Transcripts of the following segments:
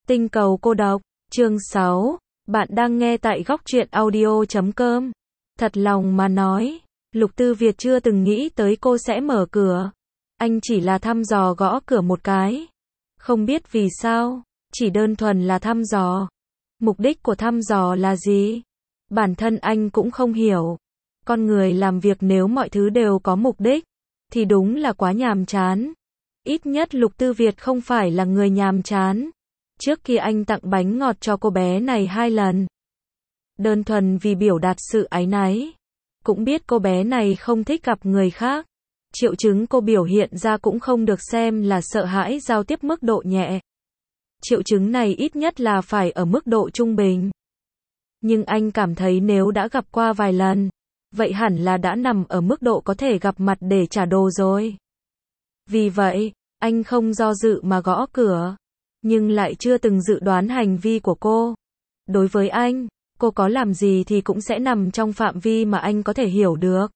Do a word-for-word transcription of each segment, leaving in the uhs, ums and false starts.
Tinh cầu cô độc, chương sáu, bạn đang nghe tại góc truyện audio chấm com. Thật lòng mà nói, Lục Tư Việt chưa từng nghĩ tới cô sẽ mở cửa. Anh chỉ là thăm dò gõ cửa một cái. Không biết vì sao, chỉ đơn thuần là thăm dò. Mục đích của thăm dò là gì? Bản thân anh cũng không hiểu. Con người làm việc nếu mọi thứ đều có mục đích, thì đúng là quá nhàm chán. Ít nhất Lục Tư Việt không phải là người nhàm chán. Trước kia anh tặng bánh ngọt cho cô bé này hai lần. Đơn thuần vì biểu đạt sự áy náy. Cũng biết cô bé này không thích gặp người khác. Triệu chứng cô biểu hiện ra cũng không được xem là sợ hãi giao tiếp mức độ nhẹ. Triệu chứng này ít nhất là phải ở mức độ trung bình. Nhưng anh cảm thấy nếu đã gặp qua vài lần, vậy hẳn là đã nằm ở mức độ có thể gặp mặt để trả đồ rồi. Vì vậy, anh không do dự mà gõ cửa. Nhưng lại chưa từng dự đoán hành vi của cô. Đối với anh, cô có làm gì thì cũng sẽ nằm trong phạm vi mà anh có thể hiểu được.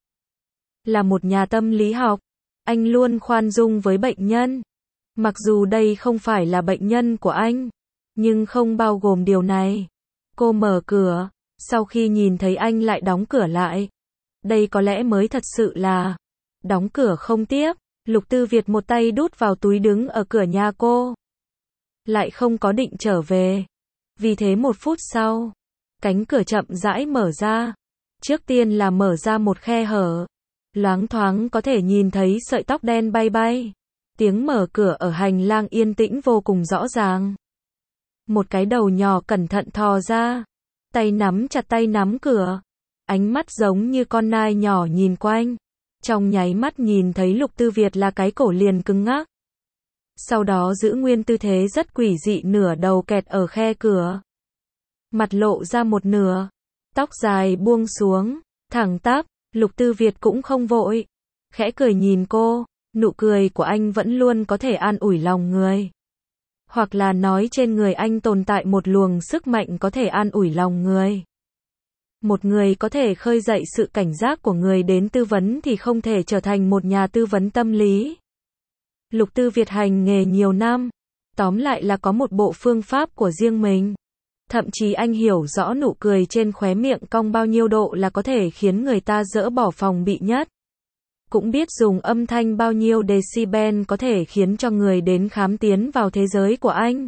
Là một nhà tâm lý học, anh luôn khoan dung với bệnh nhân. Mặc dù đây không phải là bệnh nhân của anh, nhưng không bao gồm điều này. Cô mở cửa, sau khi nhìn thấy anh lại đóng cửa lại. Đây có lẽ mới thật sự là đóng cửa không tiếp. Lục Tư Việt một tay đút vào túi đứng ở cửa nhà cô. Lại không có định trở về. Vì thế một phút sau, cánh cửa chậm rãi mở ra. Trước tiên là mở ra một khe hở. Loáng thoáng có thể nhìn thấy sợi tóc đen bay bay. Tiếng mở cửa ở hành lang yên tĩnh vô cùng rõ ràng. Một cái đầu nhỏ cẩn thận thò ra. Tay nắm chặt tay nắm cửa. Ánh mắt giống như con nai nhỏ nhìn quanh. Trong nháy mắt nhìn thấy Lục Tư Việt là cái cổ liền cứng ngắc. Sau đó giữ nguyên tư thế rất quỷ dị, nửa đầu kẹt ở khe cửa. Mặt lộ ra một nửa. Tóc dài buông xuống, thẳng tắp. Lục Tư Việt cũng không vội. Khẽ cười nhìn cô. Nụ cười của anh vẫn luôn có thể an ủi lòng người. Hoặc là nói trên người anh tồn tại một luồng sức mạnh có thể an ủi lòng người. Một người có thể khơi dậy sự cảnh giác của người đến tư vấn thì không thể trở thành một nhà tư vấn tâm lý. Lục Tư Việt hành nghề nhiều năm. Tóm lại là có một bộ phương pháp của riêng mình. Thậm chí anh hiểu rõ nụ cười trên khóe miệng cong bao nhiêu độ là có thể khiến người ta dỡ bỏ phòng bị nhất. Cũng biết dùng âm thanh bao nhiêu decibel có thể khiến cho người đến khám tiến vào thế giới của anh.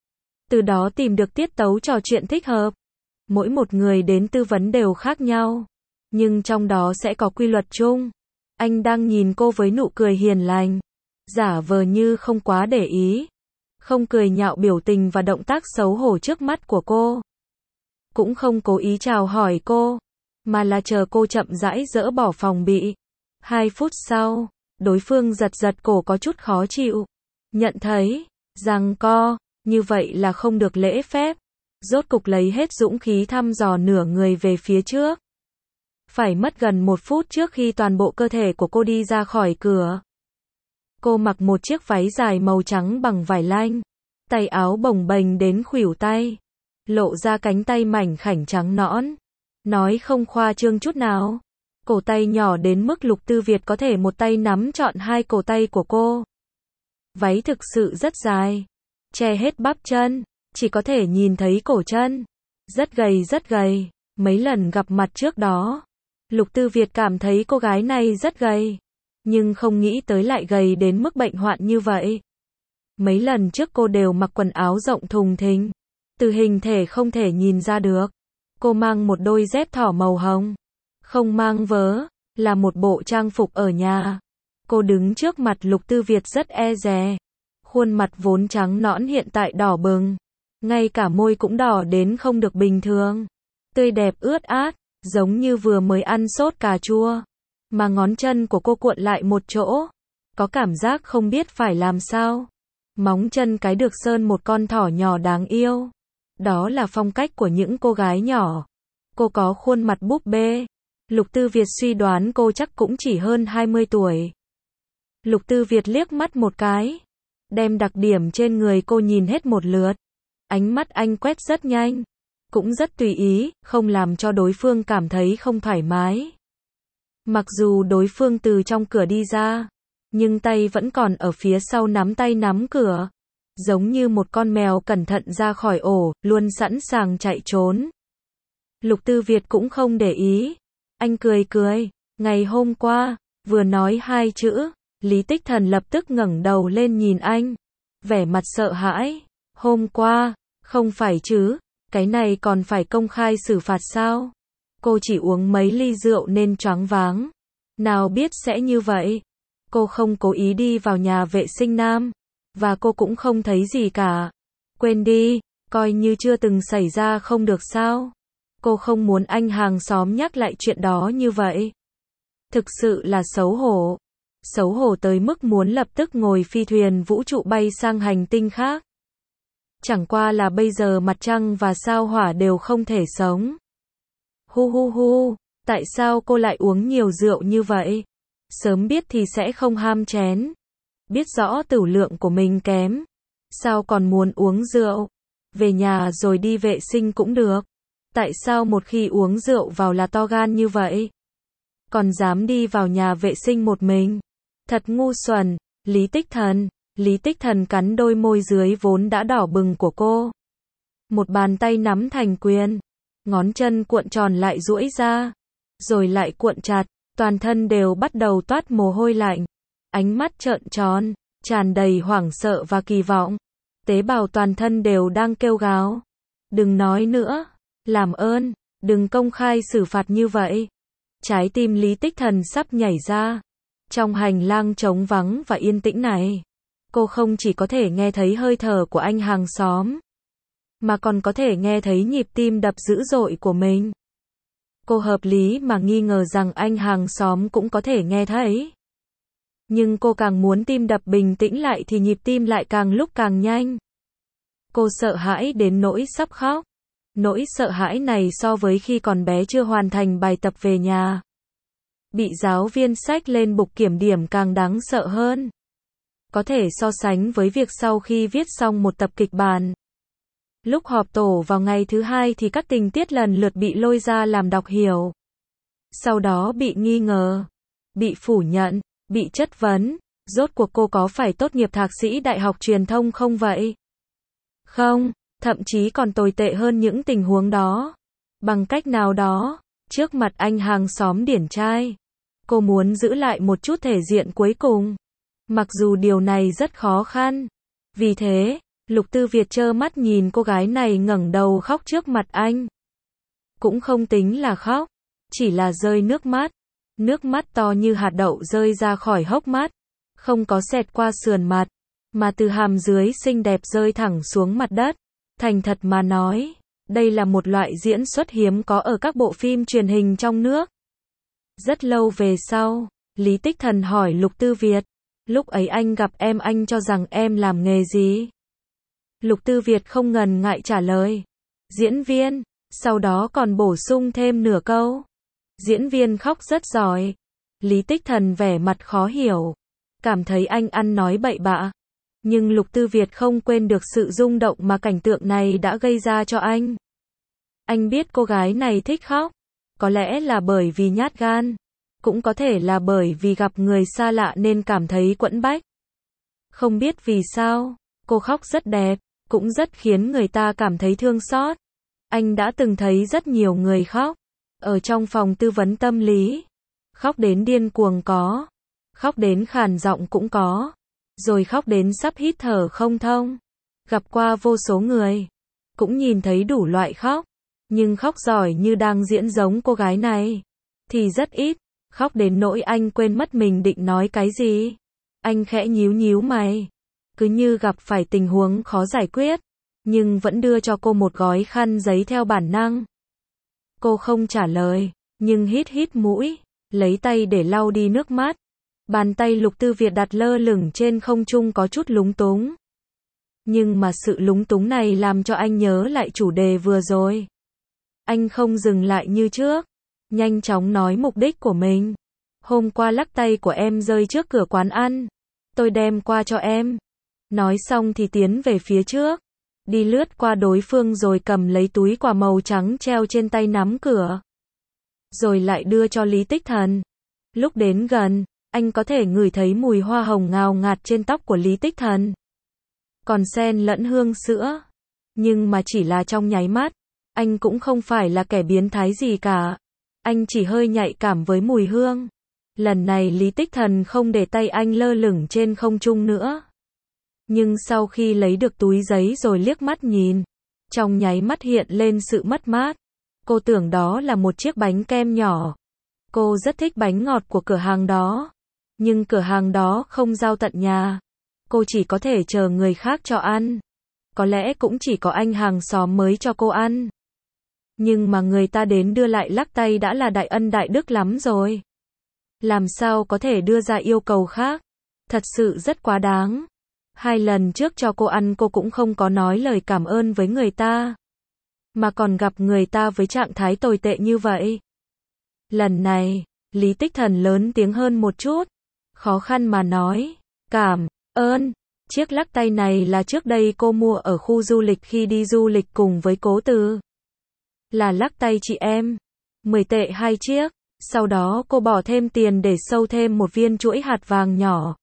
Từ đó tìm được tiết tấu trò chuyện thích hợp. Mỗi một người đến tư vấn đều khác nhau. Nhưng trong đó sẽ có quy luật chung. Anh đang nhìn cô với nụ cười hiền lành. Giả vờ như không quá để ý. Không cười nhạo biểu tình và động tác xấu hổ trước mắt của cô. Cũng không cố ý chào hỏi cô. Mà là chờ cô chậm rãi dỡ bỏ phòng bị. Hai phút sau, đối phương giật giật cổ có chút khó chịu. Nhận thấy, giằng co, như vậy là không được lễ phép. Rốt cục lấy hết dũng khí thăm dò nửa người về phía trước. Phải mất gần một phút trước khi toàn bộ cơ thể của cô đi ra khỏi cửa. Cô mặc một chiếc váy dài màu trắng bằng vải lanh. Tay áo bồng bềnh đến khuỷu tay. Lộ ra cánh tay mảnh khảnh trắng nõn. Nói không khoa trương chút nào. Cổ tay nhỏ đến mức Lục Tư Việt có thể một tay nắm trọn hai cổ tay của cô. Váy thực sự rất dài. Che hết bắp chân. Chỉ có thể nhìn thấy cổ chân. Rất gầy rất gầy. Mấy lần gặp mặt trước đó, Lục Tư Việt cảm thấy cô gái này rất gầy. Nhưng không nghĩ tới lại gầy đến mức bệnh hoạn như vậy. Mấy lần trước cô đều mặc quần áo rộng thùng thình. Từ hình thể không thể nhìn ra được. Cô mang một đôi dép thỏ màu hồng. Không mang vớ, là một bộ trang phục ở nhà. Cô đứng trước mặt Lục Tư Việt rất e dè. Khuôn mặt vốn trắng nõn hiện tại đỏ bừng. Ngay cả môi cũng đỏ đến không được bình thường. Tươi đẹp ướt át, giống như vừa mới ăn sốt cà chua. Mà ngón chân của cô cuộn lại một chỗ. Có cảm giác không biết phải làm sao. Móng chân cái được sơn một con thỏ nhỏ đáng yêu. Đó là phong cách của những cô gái nhỏ. Cô có khuôn mặt búp bê. Lục Tư Việt suy đoán cô chắc cũng chỉ hơn hai mươi tuổi. Lục Tư Việt liếc mắt một cái. Đem đặc điểm trên người cô nhìn hết một lượt. Ánh mắt anh quét rất nhanh. Cũng rất tùy ý, không làm cho đối phương cảm thấy không thoải mái. Mặc dù đối phương từ trong cửa đi ra, nhưng tay vẫn còn ở phía sau nắm tay nắm cửa. giống như một con mèo cẩn thận ra khỏi ổ, luôn sẵn sàng chạy trốn. Lục Tư Việt cũng không để ý. Anh cười cười, ngày hôm qua, vừa nói hai chữ, Lý Tích Thần lập tức ngẩng đầu lên nhìn anh, vẻ mặt sợ hãi. Hôm qua, không phải chứ, cái này còn phải công khai xử phạt sao? Cô chỉ uống mấy ly rượu nên choáng váng. Nào biết sẽ như vậy. Cô không cố ý đi vào nhà vệ sinh nam, và cô cũng không thấy gì cả. Quên đi, coi như chưa từng xảy ra không được sao? Cô không muốn anh hàng xóm nhắc lại chuyện đó như vậy. Thực sự là xấu hổ. Xấu hổ tới mức muốn lập tức ngồi phi thuyền vũ trụ bay sang hành tinh khác. Chẳng qua là bây giờ mặt trăng và sao hỏa đều không thể sống. Hu hu hu, tại sao cô lại uống nhiều rượu như vậy? Sớm biết thì sẽ không ham chén. Biết rõ tửu lượng của mình kém. Sao còn muốn uống rượu? Về nhà rồi đi vệ sinh cũng được. Tại sao một khi uống rượu vào là to gan như vậy? Còn dám đi vào nhà vệ sinh một mình? Thật ngu xuẩn. Lý Tích Thần. Lý Tích Thần cắn đôi môi dưới vốn đã đỏ bừng của cô. Một bàn tay nắm thành quyền. Ngón chân cuộn tròn lại duỗi ra. Rồi lại cuộn chặt. Toàn thân đều bắt đầu toát mồ hôi lạnh. Ánh mắt trợn tròn. Tràn đầy hoảng sợ và kỳ vọng. Tế bào toàn thân đều đang kêu gào. Đừng nói nữa. Làm ơn. Đừng công khai xử phạt như vậy. Trái tim Lý Tích Thần sắp nhảy ra. Trong hành lang trống vắng và yên tĩnh này, cô không chỉ có thể nghe thấy hơi thở của anh hàng xóm, mà còn có thể nghe thấy nhịp tim đập dữ dội của mình. Cô hợp lý mà nghi ngờ rằng anh hàng xóm cũng có thể nghe thấy. Nhưng cô càng muốn tim đập bình tĩnh lại thì nhịp tim lại càng lúc càng nhanh. Cô sợ hãi đến nỗi sắp khóc. Nỗi sợ hãi này so với khi còn bé chưa hoàn thành bài tập về nhà, bị giáo viên xách lên bục kiểm điểm càng đáng sợ hơn. Có thể so sánh với việc sau khi viết xong một tập kịch bản. Lúc họp tổ vào ngày thứ hai thì các tình tiết lần lượt bị lôi ra làm đọc hiểu. Sau đó bị nghi ngờ, bị phủ nhận, bị chất vấn. Rốt cuộc cô có phải tốt nghiệp thạc sĩ đại học truyền thông không vậy? Không, thậm chí còn tồi tệ hơn những tình huống đó. Bằng cách nào đó, trước mặt anh hàng xóm điển trai, cô muốn giữ lại một chút thể diện cuối cùng. Mặc dù điều này rất khó khăn. Vì thế, Lục Tư Việt trơ mắt nhìn cô gái này ngẩng đầu khóc trước mặt anh. Cũng không tính là khóc, chỉ là rơi nước mắt. Nước mắt to như hạt đậu rơi ra khỏi hốc mắt, không có xẹt qua sườn mặt, mà từ hàm dưới xinh đẹp rơi thẳng xuống mặt đất. Thành thật mà nói, đây là một loại diễn xuất hiếm có ở các bộ phim truyền hình trong nước. Rất lâu về sau, Lý Tích Thần hỏi Lục Tư Việt, lúc ấy anh gặp em anh cho rằng em làm nghề gì? Lục Tư Việt không ngần ngại trả lời, diễn viên, sau đó còn bổ sung thêm nửa câu, diễn viên khóc rất giỏi. Lý Tích Thần vẻ mặt khó hiểu, cảm thấy anh ăn nói bậy bạ. Nhưng Lục Tư Việt không quên được sự rung động mà cảnh tượng này đã gây ra cho anh. Anh biết cô gái này thích khóc, có lẽ là bởi vì nhát gan, cũng có thể là bởi vì gặp người xa lạ nên cảm thấy quẫn bách. Không biết vì sao, cô khóc rất đẹp, cũng rất khiến người ta cảm thấy thương xót. Anh đã từng thấy rất nhiều người khóc, ở trong phòng tư vấn tâm lý. Khóc đến điên cuồng có, khóc đến khàn giọng cũng có, rồi khóc đến sắp hít thở không thông. Gặp qua vô số người, cũng nhìn thấy đủ loại khóc, nhưng khóc giỏi như đang diễn giống cô gái này thì rất ít. Khóc đến nỗi anh quên mất mình định nói cái gì. Anh khẽ nhíu nhíu mày, cứ như gặp phải tình huống khó giải quyết, nhưng vẫn đưa cho cô một gói khăn giấy theo bản năng. Cô không trả lời, nhưng hít hít mũi, lấy tay để lau đi nước mắt. Bàn tay Lục Tư Việt đặt lơ lửng trên không trung có chút lúng túng. Nhưng mà sự lúng túng này làm cho anh nhớ lại chủ đề vừa rồi. Anh không dừng lại như trước, nhanh chóng nói mục đích của mình. Hôm qua lắc tay của em rơi trước cửa quán ăn, tôi đem qua cho em. Nói xong thì tiến về phía trước, đi lướt qua đối phương rồi cầm lấy túi quà màu trắng treo trên tay nắm cửa. Rồi lại đưa cho Lý Tích Thần. Lúc đến gần, anh có thể ngửi thấy mùi hoa hồng ngào ngạt trên tóc của Lý Tích Thần. còn xen lẫn hương sữa. Nhưng mà chỉ là trong nháy mắt, anh cũng không phải là kẻ biến thái gì cả. Anh chỉ hơi nhạy cảm với mùi hương. Lần này Lý Tích Thần không để tay anh lơ lửng trên không trung nữa. Nhưng sau khi lấy được túi giấy rồi liếc mắt nhìn, trong nháy mắt hiện lên sự mất mát. Cô tưởng đó là một chiếc bánh kem nhỏ. Cô rất thích bánh ngọt của cửa hàng đó. Nhưng cửa hàng đó không giao tận nhà. Cô chỉ có thể chờ người khác cho ăn. Có lẽ cũng chỉ có anh hàng xóm mới cho cô ăn. Nhưng mà người ta đến đưa lại lắc tay đã là đại ân đại đức lắm rồi. Làm sao có thể đưa ra yêu cầu khác? Thật sự rất quá đáng. Hai lần trước cho cô ăn cô cũng không có nói lời cảm ơn với người ta. Mà còn gặp người ta với trạng thái tồi tệ như vậy. Lần này, Lý Tích Thần lớn tiếng hơn một chút. Khó khăn mà nói. Cảm ơn. Chiếc lắc tay này là trước đây cô mua ở khu du lịch khi đi du lịch cùng với Cố Từ. Là lắc tay chị em. mười tệ hai chiếc. Sau đó cô bỏ thêm tiền để sâu thêm một viên chuỗi hạt vàng nhỏ.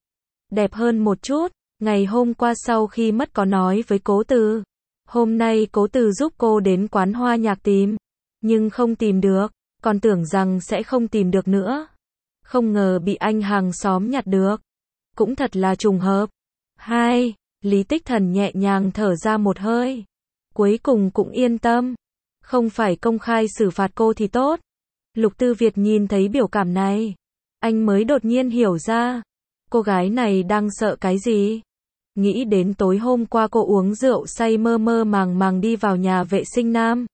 Đẹp hơn một chút. Ngày hôm qua sau khi mất có nói với Cố Từ. Hôm nay Cố Từ giúp cô đến quán hoa nhạc tìm. Nhưng không tìm được. Còn tưởng rằng sẽ không tìm được nữa. Không ngờ bị anh hàng xóm nhặt được. Cũng thật là trùng hợp. Hai, Lý Tích Thần nhẹ nhàng thở ra một hơi. Cuối cùng cũng yên tâm. Không phải công khai xử phạt cô thì tốt. Lục Tư Việt nhìn thấy biểu cảm này. Anh mới đột nhiên hiểu ra. Cô gái này đang sợ cái gì? Nghĩ đến tối hôm qua cô uống rượu say mơ mơ màng màng đi vào nhà vệ sinh nam.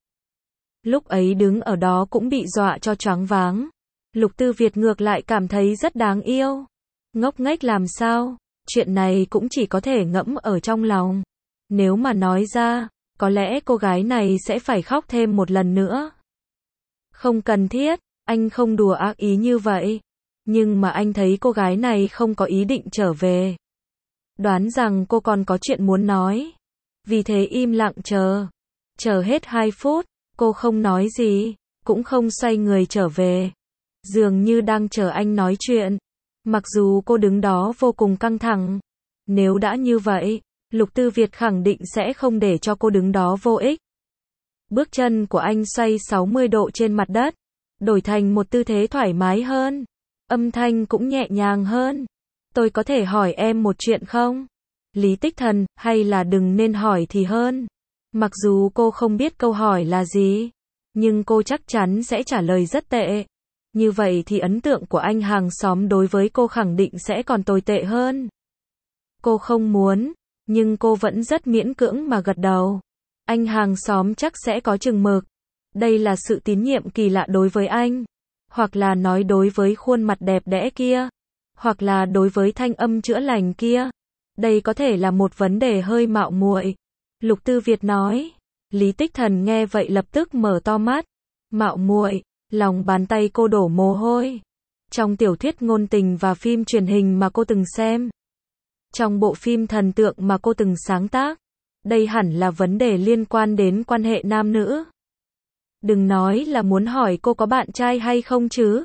Lúc ấy đứng ở đó cũng bị dọa cho choáng váng. Lục Tư Việt ngược lại cảm thấy rất đáng yêu. Ngốc nghếch làm sao? Chuyện này cũng chỉ có thể ngẫm ở trong lòng. Nếu mà nói ra, có lẽ cô gái này sẽ phải khóc thêm một lần nữa. Không cần thiết, anh không đùa ác ý như vậy. Nhưng mà anh thấy cô gái này không có ý định trở về. Đoán rằng cô còn có chuyện muốn nói. Vì thế im lặng chờ. Chờ hết hai phút, cô không nói gì, cũng không xoay người trở về. Dường như đang chờ anh nói chuyện. Mặc dù cô đứng đó vô cùng căng thẳng. Nếu đã như vậy, Lục Tư Việt khẳng định sẽ không để cho cô đứng đó vô ích. Bước chân của anh xoay sáu mươi độ trên mặt đất, đổi thành một tư thế thoải mái hơn. Âm thanh cũng nhẹ nhàng hơn. Tôi có thể hỏi em một chuyện không? Lý Tích Thần, hay là đừng nên hỏi thì hơn. Mặc dù cô không biết câu hỏi là gì, nhưng cô chắc chắn sẽ trả lời rất tệ. Như vậy thì ấn tượng của anh hàng xóm đối với cô khẳng định sẽ còn tồi tệ hơn. Cô không muốn, nhưng cô vẫn rất miễn cưỡng mà gật đầu. Anh hàng xóm chắc sẽ có chừng mực. Đây là sự tín nhiệm kỳ lạ đối với anh. Hoặc là nói đối với khuôn mặt đẹp đẽ kia. Hoặc là đối với thanh âm chữa lành kia. Đây có thể là một vấn đề hơi mạo muội. Lục Tư Việt nói. Lý Tích Thần nghe vậy lập tức mở to mắt. Mạo muội, lòng bàn tay cô đổ mồ hôi. Trong tiểu thuyết ngôn tình và phim truyền hình mà cô từng xem. Trong bộ phim thần tượng mà cô từng sáng tác. Đây hẳn là vấn đề liên quan đến quan hệ nam nữ. Đừng nói là muốn hỏi cô có bạn trai hay không chứ.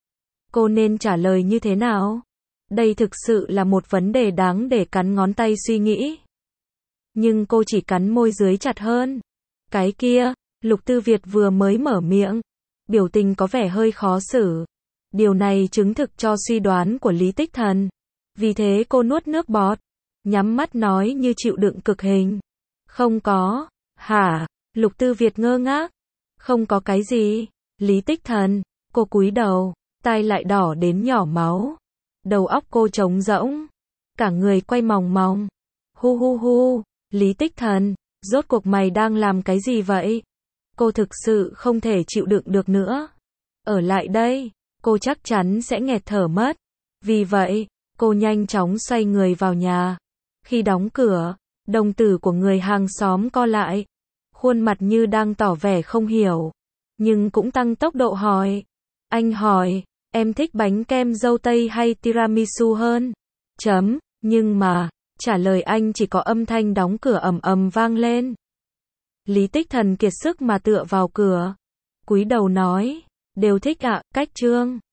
Cô nên trả lời như thế nào? Đây thực sự là một vấn đề đáng để cắn ngón tay suy nghĩ. Nhưng cô chỉ cắn môi dưới chặt hơn. Cái kia, Lục Tư Việt vừa mới mở miệng. Biểu tình có vẻ hơi khó xử. Điều này chứng thực cho suy đoán của Lý Tích Thần. Vì thế cô nuốt nước bọt. Nhắm mắt nói như chịu đựng cực hình. Không có. Hả? Lục Tư Việt ngơ ngác. Không có cái gì. Lý Tích Thần. Cô cúi đầu. Tai lại đỏ đến nhỏ máu. Đầu óc cô trống rỗng. Cả người quay mòng mòng. Hu hu hu. Lý Tích Thần. Rốt cuộc mày đang làm cái gì vậy? Cô thực sự không thể chịu đựng được nữa. Ở lại đây. Cô chắc chắn sẽ nghẹt thở mất. Vì vậy, cô nhanh chóng xoay người vào nhà. Khi đóng cửa, đồng tử của người hàng xóm co lại. Khuôn mặt như đang tỏ vẻ không hiểu. Nhưng cũng tăng tốc độ hỏi. Anh hỏi, em thích bánh kem dâu tây hay tiramisu hơn? Chấm, nhưng mà, trả lời anh chỉ có âm thanh đóng cửa ầm ầm vang lên. Lý Tích Thần kiệt sức mà tựa vào cửa. Cúi đầu nói, đều thích ạ, cách trương.